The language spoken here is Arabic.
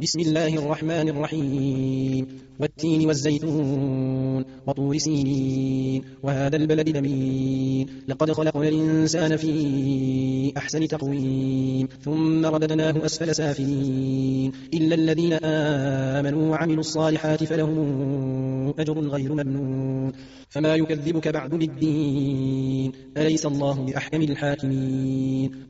بسم الله الرحمن الرحيم والتين والزيتون وطور سينين وهذا البلد الأمين لقد خلقنا الإنسان في أحسن تقويم ثم رددناه أسفل سافلين إلا الذين آمنوا وعملوا الصالحات فلهم أجر غير ممنون فما يكذبك بعد بالدين أليس الله بأحكم الحاكمين